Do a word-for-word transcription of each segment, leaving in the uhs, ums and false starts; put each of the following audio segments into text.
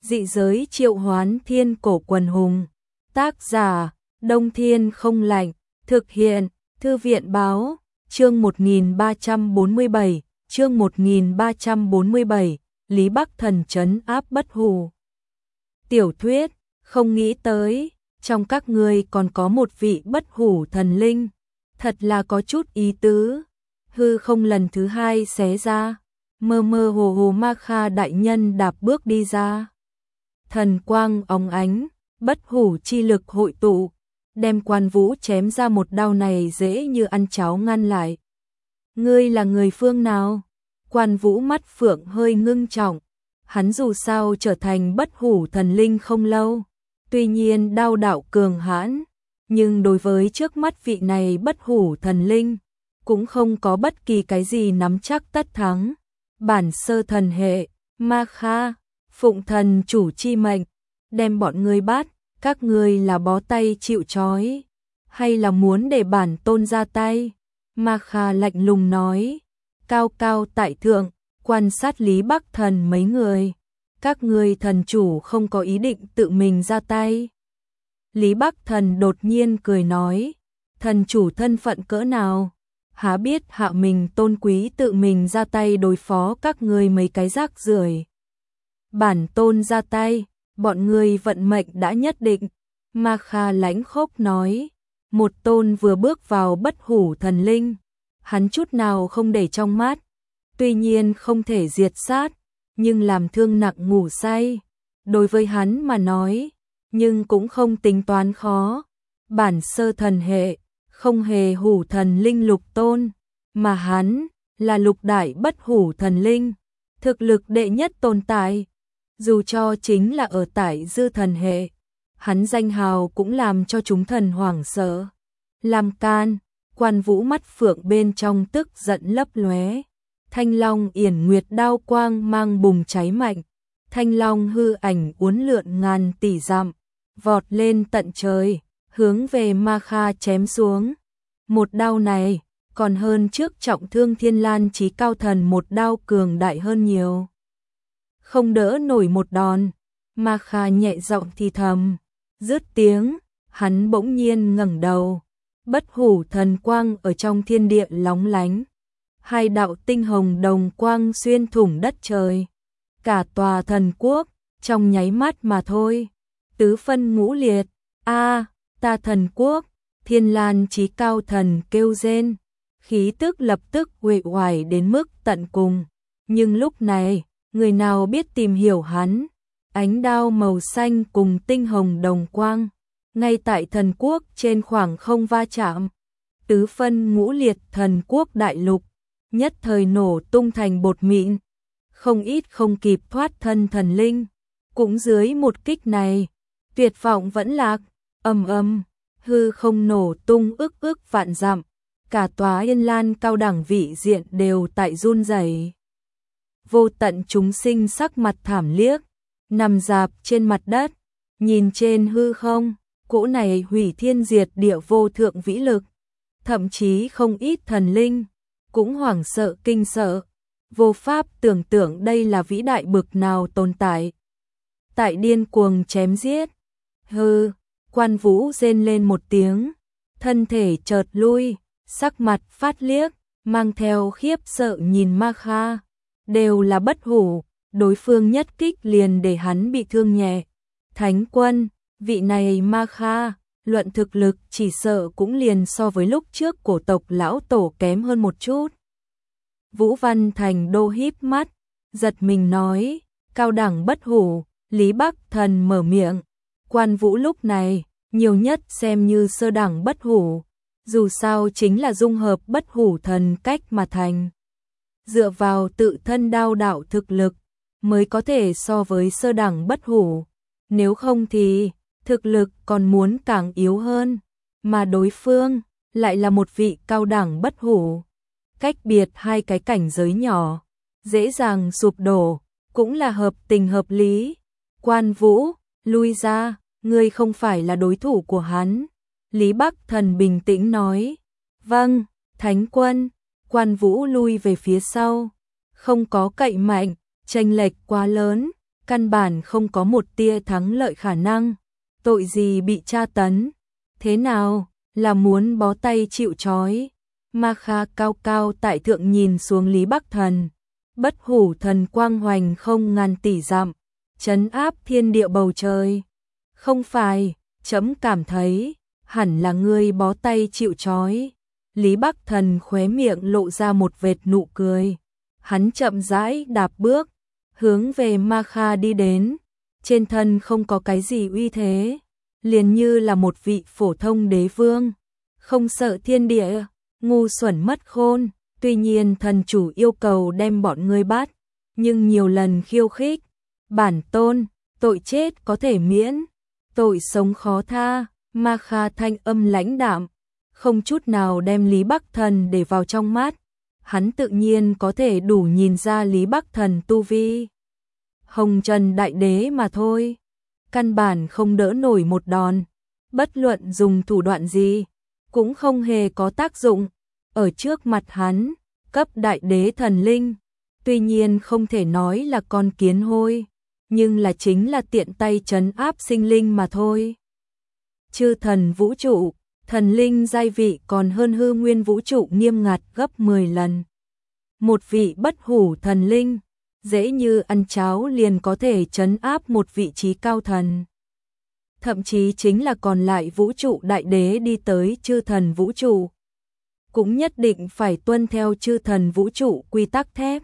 Dị giới triệu hoán thiên cổ quần hùng. Tác giả, Đông Thiên không lạnh. Thực hiện, Thư viện báo. Chương một nghìn ba trăm bốn mươi bảy, chương một nghìn ba trăm bốn mươi bảy, Lý Bắc Thần trấn áp bất hủ. Tiểu thuyết, không nghĩ tới, trong các ngươi còn có một vị bất hủ thần linh, thật là có chút ý tứ. Hư không lần thứ hai xé ra, mơ mơ hồ hồ Ma Kha đại nhân đạp bước đi ra. Thần quang óng ánh, bất hủ chi lực hội tụ, đem Quan Vũ chém ra một đao này dễ như ăn cháo ngăn lại. Ngươi là người phương nào? Quan Vũ mắt phượng hơi ngưng trọng, hắn dù sao trở thành bất hủ thần linh không lâu, tuy nhiên đao đạo cường hãn, nhưng đối với trước mắt vị này bất hủ thần linh, cũng không có bất kỳ cái gì nắm chắc tất thắng. Bản sơ thần hệ, Ma Kha, phụng thần chủ chi mệnh, đem bọn ngươi bắt, các ngươi là bó tay chịu trói, hay là muốn để bản tôn ra tay? Ma Kha lạnh lùng nói, cao cao tại thượng, quan sát Lý Bắc Thần mấy người, các ngươi thần chủ không có ý định tự mình ra tay. Lý Bắc Thần đột nhiên cười nói, thần chủ thân phận cỡ nào, há biết hạ mình tôn quý tự mình ra tay đối phó các ngươi mấy cái rác rưởi. Bản tôn ra tay, bọn ngươi vận mệnh đã nhất định. Ma Kha lãnh khốc nói, một tôn vừa bước vào bất hủ thần linh, hắn chút nào không để trong mắt, tuy nhiên không thể diệt sát, nhưng làm thương nặng ngủ say, đối với hắn mà nói, nhưng cũng không tính toán khó. Bản sơ thần hệ, không hề hủ thần linh lục tôn, mà hắn là lục đại bất hủ thần linh, thực lực đệ nhất tồn tại. Dù cho chính là ở tại dư thần hệ, hắn danh hào cũng làm cho chúng thần hoảng sợ. Làm can, Quan Vũ mắt phượng bên trong tức giận lấp lóe. Thanh long yển nguyệt đao quang mang bùng cháy mạnh. Thanh long hư ảnh uốn lượn ngàn tỷ dặm, vọt lên tận trời, hướng về Ma Kha chém xuống. Một đao này, còn hơn trước trọng thương Thiên Lan Chí Cao Thần một đao cường đại hơn nhiều. Không đỡ nổi một đòn, Ma Kha nhẹ giọng thì thầm, dứt tiếng, hắn bỗng nhiên ngẩng đầu, bất hủ thần quang ở trong thiên địa lóng lánh, hai đạo tinh hồng đồng quang xuyên thủng đất trời, cả tòa thần quốc trong nháy mắt mà thôi, tứ phân ngũ liệt. A, ta thần quốc! Thiên Lan Chí Cao Thần kêu rên, khí tức lập tức uể oải đến mức tận cùng, nhưng lúc này, người nào biết tìm hiểu hắn, ánh đao màu xanh cùng tinh hồng đồng quang, ngay tại thần quốc trên khoảng không va chạm, tứ phân ngũ liệt thần quốc đại lục, nhất thời nổ tung thành bột mịn, không ít không kịp thoát thân thần linh, cũng dưới một kích này, tuyệt vọng vẫn lạc, ầm ầm, hư không nổ tung ức ức vạn dặm, cả tòa Yên Lan cao đẳng vị diện đều tại run rẩy. Vô tận chúng sinh sắc mặt thảm liếc, nằm rạp trên mặt đất, nhìn trên hư không, cỗ này hủy thiên diệt địa vô thượng vĩ lực, thậm chí không ít thần linh cũng hoảng sợ kinh sợ, vô pháp tưởng tượng đây là vĩ đại bực nào tồn tại. Tại điên cuồng chém giết, hư, Quan Vũ rên lên một tiếng, thân thể chợt lui, sắc mặt phát liếc, mang theo khiếp sợ nhìn Ma Kha. Đều là bất hủ, đối phương nhất kích liền để hắn bị thương nhẹ. Thánh quân, vị này Ma Kha, luận thực lực chỉ sợ cũng liền so với lúc trước cổ tộc lão tổ kém hơn một chút. Vũ Văn Thành Đô híp mắt, giật mình nói, cao đẳng bất hủ. Lý Bắc Thần mở miệng, Quan Vũ lúc này, nhiều nhất xem như sơ đẳng bất hủ, dù sao chính là dung hợp bất hủ thần cách mà thành. Dựa vào tự thân đao đạo thực lực, mới có thể so với sơ đẳng bất hủ, nếu không thì, thực lực còn muốn càng yếu hơn, mà đối phương, lại là một vị cao đẳng bất hủ. Cách biệt hai cái cảnh giới nhỏ, dễ dàng sụp đổ, cũng là hợp tình hợp lý. Quan Vũ, lui ra, ngươi không phải là đối thủ của hắn. Lý Bắc Thần bình tĩnh nói, vâng, Thánh quân. Quan Vũ lui về phía sau, không có cậy mạnh, chênh lệch quá lớn, căn bản không có một tia thắng lợi khả năng. Tội gì bị tra tấn? Thế nào, là muốn bó tay chịu trói? Ma Kha cao cao tại thượng nhìn xuống Lý Bắc Thần. Bất hủ thần quang hoành không ngàn tỷ dặm, trấn áp thiên địa bầu trời. Không phải, chấm cảm thấy, hẳn là ngươi bó tay chịu trói. Lý Bắc Thần khóe miệng lộ ra một vệt nụ cười. Hắn chậm rãi đạp bước, hướng về Ma Kha đi đến. Trên thân không có cái gì uy thế, liền như là một vị phổ thông đế vương. Không sợ thiên địa, ngu xuẩn mất khôn. Tuy nhiên thần chủ yêu cầu đem bọn ngươi bắt, nhưng nhiều lần khiêu khích. Bản tôn, tội chết có thể miễn, tội sống khó tha. Ma Kha thanh âm lãnh đạm, không chút nào đem Lý Bắc Thần để vào trong mắt. Hắn tự nhiên có thể đủ nhìn ra Lý Bắc Thần tu vi Hồng Trần Đại Đế mà thôi. Căn bản không đỡ nổi một đòn, bất luận dùng thủ đoạn gì, cũng không hề có tác dụng. Ở trước mặt hắn, cấp Đại Đế thần linh, tuy nhiên không thể nói là con kiến hôi, nhưng là chính là tiện tay trấn áp sinh linh mà thôi. Chư thần vũ trụ, thần linh giai vị còn hơn hư nguyên vũ trụ nghiêm ngặt gấp mười lần. Một vị bất hủ thần linh, dễ như ăn cháo liền có thể trấn áp một vị trí cao thần. Thậm chí chính là còn lại vũ trụ đại đế đi tới chư thần vũ trụ, cũng nhất định phải tuân theo chư thần vũ trụ quy tắc thép.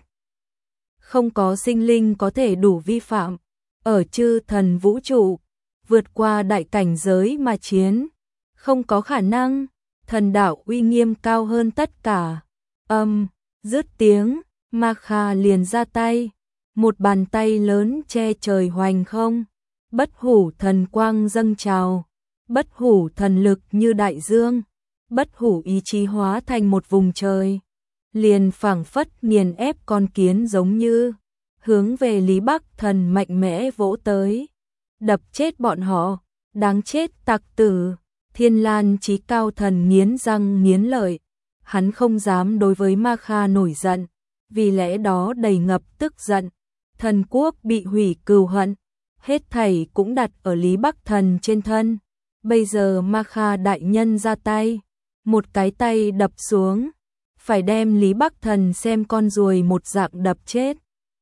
Không có sinh linh có thể đủ vi phạm. Ở chư thần vũ trụ, vượt qua đại cảnh giới mà chiến, không có khả năng. Thần đạo uy nghiêm cao hơn tất cả. Âm, dứt tiếng, Ma Kha liền ra tay. Một bàn tay lớn che trời hoành không. Bất hủ thần quang dâng trào. Bất hủ thần lực như đại dương. Bất hủ ý chí hóa thành một vùng trời. Liền phảng phất nghiền ép con kiến giống như. Hướng về Lý Bắc Thần mạnh mẽ vỗ tới. Đập chết bọn họ. Đáng chết tặc tử. Thiên Lan Chí Cao Thần nghiến răng nghiến lợi. Hắn không dám đối với Ma Kha nổi giận. Vì lẽ đó đầy ngập tức giận. Thần quốc bị hủy cừu hận. Hết thảy cũng đặt ở Lý Bắc Thần trên thân. Bây giờ Ma Kha đại nhân ra tay. Một cái tay đập xuống. Phải đem Lý Bắc Thần xem con ruồi một dạng đập chết.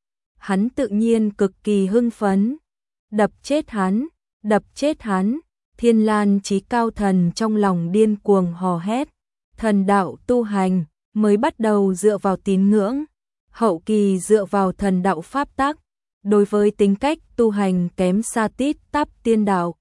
Hắn tự nhiên cực kỳ hưng phấn. Đập chết hắn, đập chết hắn. Thiên Lan Chí Cao Thần trong lòng điên cuồng hò hét. Thần đạo tu hành mới bắt đầu dựa vào tín ngưỡng, hậu kỳ dựa vào thần đạo pháp tắc. Đối với tính cách tu hành kém xa tít tắp tiên đạo.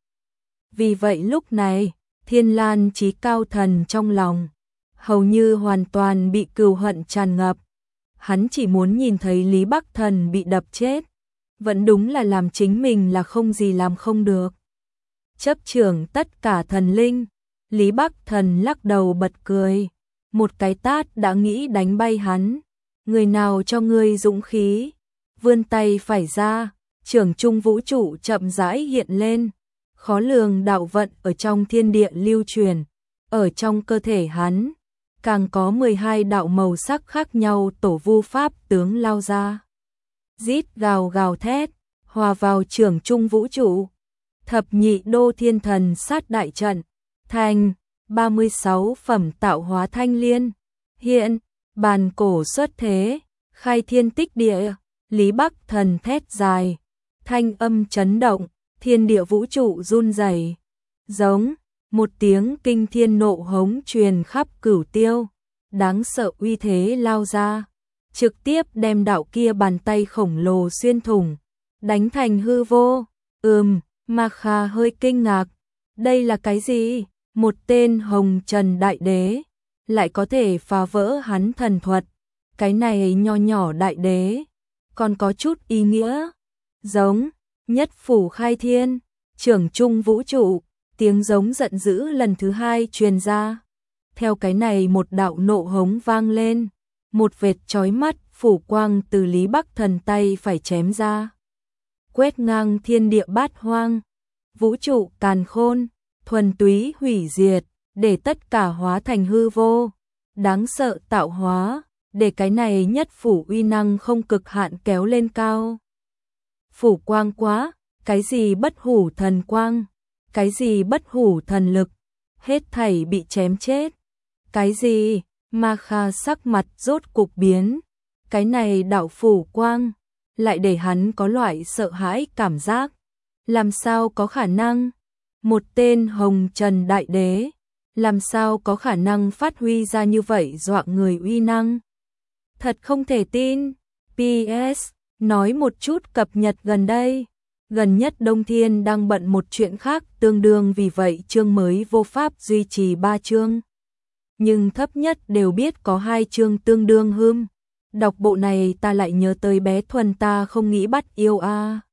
Vì vậy lúc này, Thiên Lan Chí Cao Thần trong lòng hầu như hoàn toàn bị cừu hận tràn ngập. Hắn chỉ muốn nhìn thấy Lý Bắc Thần bị đập chết. Vẫn đúng là làm chính mình là không gì làm không được. Chấp trưởng tất cả thần linh, Lý Bắc Thần lắc đầu bật cười. Một cái tát đã nghĩ đánh bay hắn. Người nào cho ngươi dũng khí? Vươn tay phải ra, trưởng trung vũ trụ chậm rãi hiện lên. Khó lường đạo vận ở trong thiên địa lưu truyền. Ở trong cơ thể hắn, càng có mười hai đạo màu sắc khác nhau tổ vu pháp tướng lao ra. Rít gào gào thét, hòa vào trưởng trung vũ trụ. Thập nhị đô thiên thần sát đại trận, thành ba mươi sáu phẩm tạo hóa thanh liên. Hiện, bàn cổ xuất thế, khai thiên tích địa. Lý Bắc Thần thét dài, thanh âm chấn động, thiên địa vũ trụ run rẩy. Giống, một tiếng kinh thiên nộ hống truyền khắp cửu tiêu. Đáng sợ uy thế lao ra, trực tiếp đem đạo kia bàn tay khổng lồ xuyên thủng, đánh thành hư vô. Ừm, Ma Kha hơi kinh ngạc. Đây là cái gì? Một tên Hồng Trần Đại Đế lại có thể phá vỡ hắn thần thuật. Cái này nho nhỏ đại đế còn có chút ý nghĩa. Giống, nhất phủ khai thiên, trưởng trung vũ trụ. Tiếng giống giận dữ lần thứ hai truyền ra. Theo cái này một đạo nộ hống vang lên. Một vệt chói mắt phủ quang từ Lý Bắc Thần tay phải chém ra. Quét ngang thiên địa bát hoang. Vũ trụ càn khôn, thuần túy hủy diệt, để tất cả hóa thành hư vô. Đáng sợ tạo hóa, để cái này nhất phủ uy năng không cực hạn kéo lên cao. phủ quang quá, cái gì bất hủ thần quang, cái gì bất hủ thần lực, hết thảy bị chém chết. Cái gì? Ma Kha sắc mặt rốt cục biến, cái này đạo phủ quang, lại để hắn có loại sợ hãi cảm giác. Làm sao có khả năng? Một tên hồng trần đại đế, làm sao có khả năng phát huy ra như vậy dọa người uy năng? Thật không thể tin. pê ét, nói một chút cập nhật gần đây. Gần nhất Đông Thiên đang bận một chuyện khác tương đương, vì vậy chương mới vô pháp duy trì ba chương. Nhưng thấp nhất đều biết có hai chương tương đương hưm. Đọc bộ này ta lại nhớ tới bé Thuần, ta không nghĩ bắt yêu a. À.